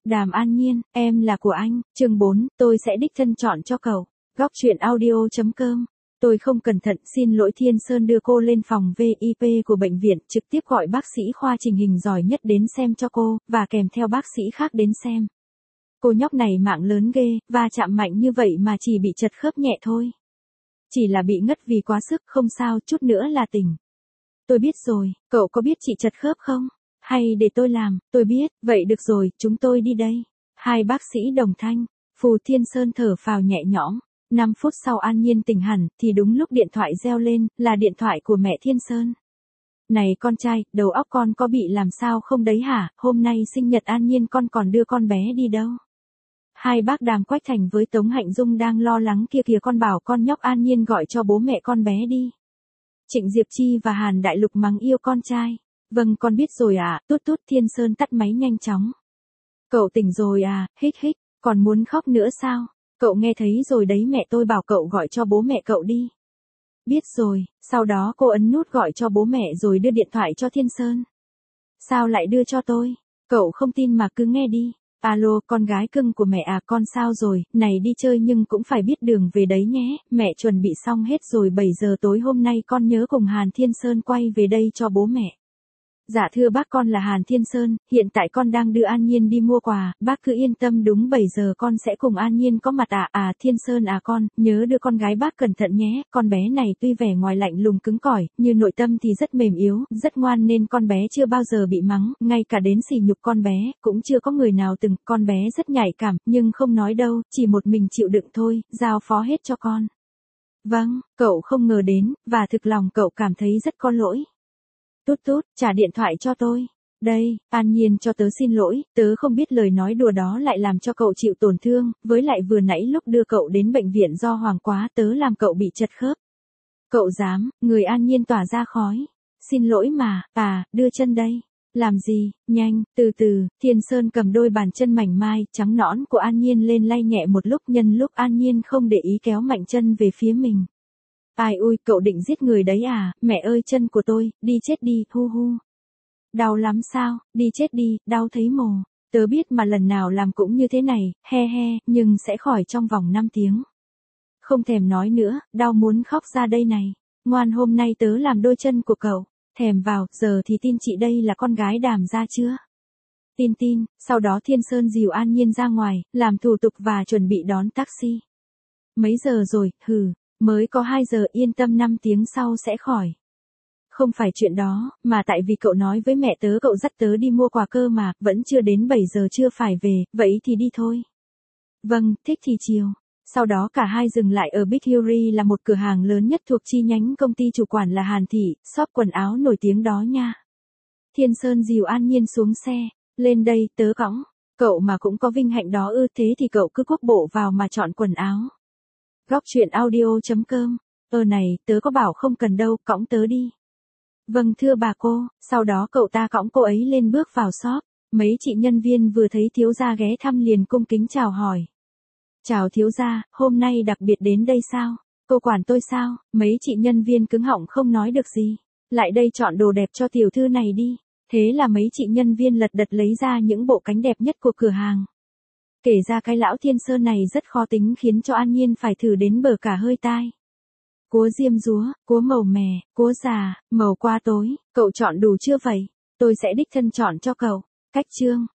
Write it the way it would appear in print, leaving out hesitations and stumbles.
Đàm An Nhiên, em là của anh, chương 4, tôi sẽ đích thân chọn cho cậu. Góc truyện audio.com. Tôi không cẩn thận, xin lỗi. Thiên Sơn đưa cô lên phòng VIP của bệnh viện, trực tiếp gọi bác sĩ khoa trình hình giỏi nhất đến xem cho cô, và kèm theo bác sĩ khác đến xem. Cô nhóc này mạng lớn ghê, va chạm mạnh như vậy mà chỉ bị chật khớp nhẹ thôi. Chỉ là bị ngất vì quá sức, không sao, chút nữa là tỉnh. Tôi biết rồi, cậu có biết chị chật khớp không? Hay để tôi làm? Tôi biết, vậy được rồi, chúng tôi đi đây. Hai bác sĩ đồng thanh. Phù Thiên Sơn thở phào nhẹ nhõm. 5 phút sau An Nhiên tỉnh hẳn, thì đúng lúc điện thoại reo lên, là điện thoại của mẹ Thiên Sơn. Này con trai, đầu óc con có bị làm sao không đấy hả? Hôm nay sinh nhật An Nhiên, con còn đưa con bé đi đâu? Hai bác Đàm Quách Thành với Tống Hạnh Dung đang lo lắng kia kìa, con bảo con nhóc An Nhiên gọi cho bố mẹ con bé đi. Trịnh Diệp Chi và Hàn Đại Lục mắng yêu con trai. Vâng, con biết rồi ạ. Tút tút. Thiên Sơn tắt máy nhanh chóng. Cậu tỉnh rồi à? Hích hích. Còn muốn khóc nữa sao? Cậu nghe thấy rồi đấy, mẹ tôi bảo cậu gọi cho bố mẹ cậu đi. Biết rồi. Sau đó cô ấn nút gọi cho bố mẹ rồi đưa điện thoại cho Thiên Sơn. Sao lại đưa cho tôi? Cậu không tin mà cứ nghe đi. Alo, con gái cưng của mẹ à, con sao rồi? Này, đi chơi nhưng cũng phải biết đường về đấy nhé. Mẹ chuẩn bị xong hết rồi, 7 giờ tối hôm nay con nhớ cùng Hàn Thiên Sơn quay về đây cho bố mẹ. Dạ thưa bác, con là Hàn Thiên Sơn, hiện tại con đang đưa An Nhiên đi mua quà, bác cứ yên tâm, đúng 7 giờ con sẽ cùng An Nhiên có mặt à. À Thiên Sơn à, con nhớ đưa con gái bác cẩn thận nhé, con bé này tuy vẻ ngoài lạnh lùng cứng cỏi, như nội tâm thì rất mềm yếu, rất ngoan nên con bé chưa bao giờ bị mắng, ngay cả đến sỉ nhục con bé, cũng chưa có người nào từng, con bé rất nhạy cảm, nhưng không nói đâu, chỉ một mình chịu đựng thôi, giao phó hết cho con. Vâng, cậu không ngờ đến, và thực lòng cậu cảm thấy rất có lỗi. Tút tút, trả điện thoại cho tôi. Đây, An Nhiên cho tớ xin lỗi, tớ không biết lời nói đùa đó lại làm cho cậu chịu tổn thương, với lại vừa nãy lúc đưa cậu đến bệnh viện do hoảng quá tớ làm cậu bị chật khớp. Cậu dám? Người An Nhiên tỏa ra khói. Xin lỗi mà, đưa chân đây. Làm gì? Nhanh, từ từ. Thiên Sơn cầm đôi bàn chân mảnh mai, trắng nõn của An Nhiên lên lay nhẹ một lúc, nhân lúc An Nhiên không để ý kéo mạnh chân về phía mình. Ai ui, cậu định giết người đấy à? Mẹ ơi, chân của tôi, đi chết đi, hu hu. Đau lắm sao? Đi chết đi, đau thấy mồ. Tớ biết mà, lần nào làm cũng như thế này, he he, nhưng sẽ khỏi trong vòng 5 tiếng. Không thèm nói nữa, đau muốn khóc ra đây này. Ngoan, hôm nay tớ làm đôi chân của cậu. Thèm vào, giờ thì tin chị đây là con gái Đàm ra chưa? Tin. Sau đó Thiên Sơn dìu An Nhiên ra ngoài, làm thủ tục và chuẩn bị đón taxi. Mấy giờ rồi? Mới có 2 giờ, yên tâm 5 tiếng sau sẽ khỏi. Không phải chuyện đó, mà tại vì cậu nói với mẹ tớ cậu dắt tớ đi mua quà cơ mà, vẫn chưa đến 7 giờ chưa phải về, vậy thì đi thôi. Vâng, thích thì chiều. Sau đó cả hai dừng lại ở Big Hillary, là một cửa hàng lớn nhất thuộc chi nhánh công ty chủ quản là Hàn Thị, shop quần áo nổi tiếng đó nha. Thiên Sơn dìu An Nhiên xuống xe, lên đây, tớ cõng. Cậu mà cũng có vinh hạnh đó ư? Thế thì cậu cứ cuốc bộ vào mà chọn quần áo. Góc truyện audio.com. Này, tớ có bảo không cần đâu, cõng tớ đi. Vâng thưa bà cô. Sau đó cậu ta cõng cô ấy lên bước vào shop. Mấy chị nhân viên vừa thấy thiếu gia ghé thăm liền cung kính chào hỏi. Chào thiếu gia, hôm nay đặc biệt đến đây sao? Cô quản tôi sao? Mấy chị nhân viên cứng họng không nói được gì. Lại đây chọn đồ đẹp cho tiểu thư này đi. Thế là mấy chị nhân viên lật đật lấy ra những bộ cánh đẹp nhất của cửa hàng. Kể ra cái lão Thiên Sơn này rất khó tính, khiến cho An Nhiên phải thử đến bờ cả hơi tai. Cúa diêm dúa, cúa màu mè, cúa già, màu qua tối, cậu chọn đủ chưa vậy? Tôi sẽ đích thân chọn cho cậu. Cách chương.